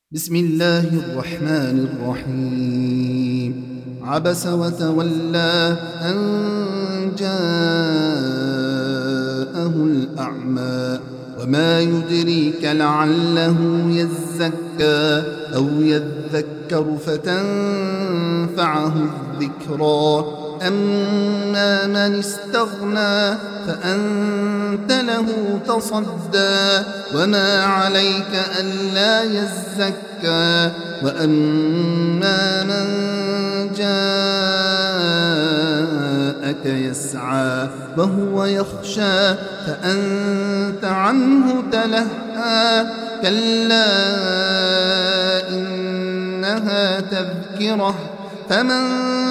بسم الله الرحمن الرحيم. عبس وتولى أن جاءه الأعمى وما يدريك لعله يزكى أو يذكر فتنفعه الذكرى. أما من استغنى فأنت له تصدى وما عليك ألا يزكى. وأما من جاءك يسعى وهو يخشى فأنت عنه تلهى. كلا إنها تذكرة فمن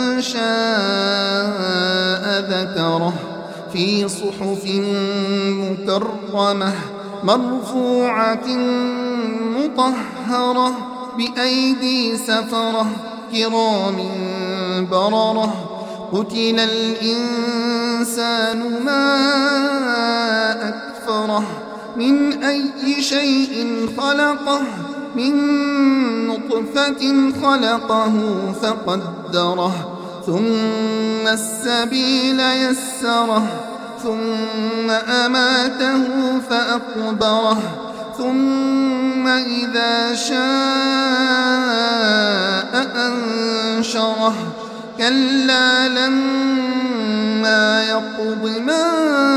شاء ذكره في صحف مكرمة مرفوعة مطهرة بأيدي سفرة كرام بررة. قتل الإنسان ما أكفره من أي شيء خلقه من نطفة خلقه فقدره ثم السبيل يسره ثم أماته فأقبره ثم إذا شاء أنشره. كلا لما يقض ما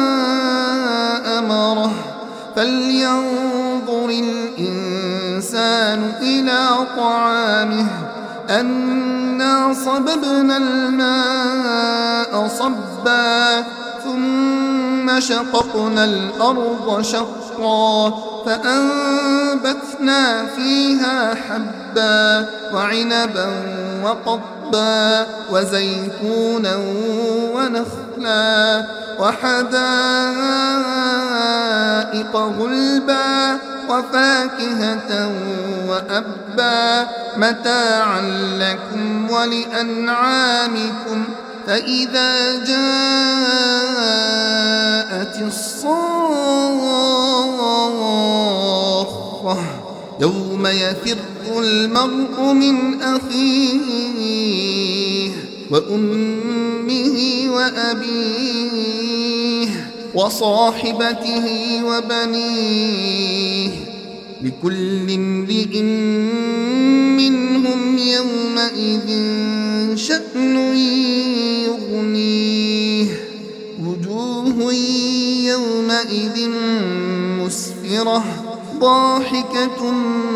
أمره فلينظر الإنسان إلى طعامه أنا صببنا الماء صبا ثم شققنا الأرض شقا فأنبتنا فيها حبا وعنبا وقضبا وزيتونا ونخلا وحدائق غلبا وفاكهة وأبا متاعا لكم ولأنعامكم. فإذا جاءت الصاخة يوم يفر المرء من أخيه وأمه وأبيه وصاحبته وبنيه لكل امرئ منهم يومئذ شأن يغنيه. وجوه يومئذ مسفرة ضاحكة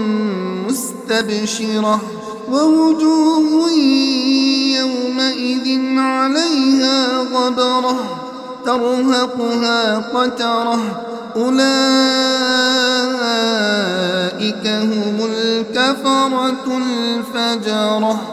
مستبشرة ووجوه يومئذ عليها غبرة ترهقها قترة. أولئك هم الكفرة الفجرة.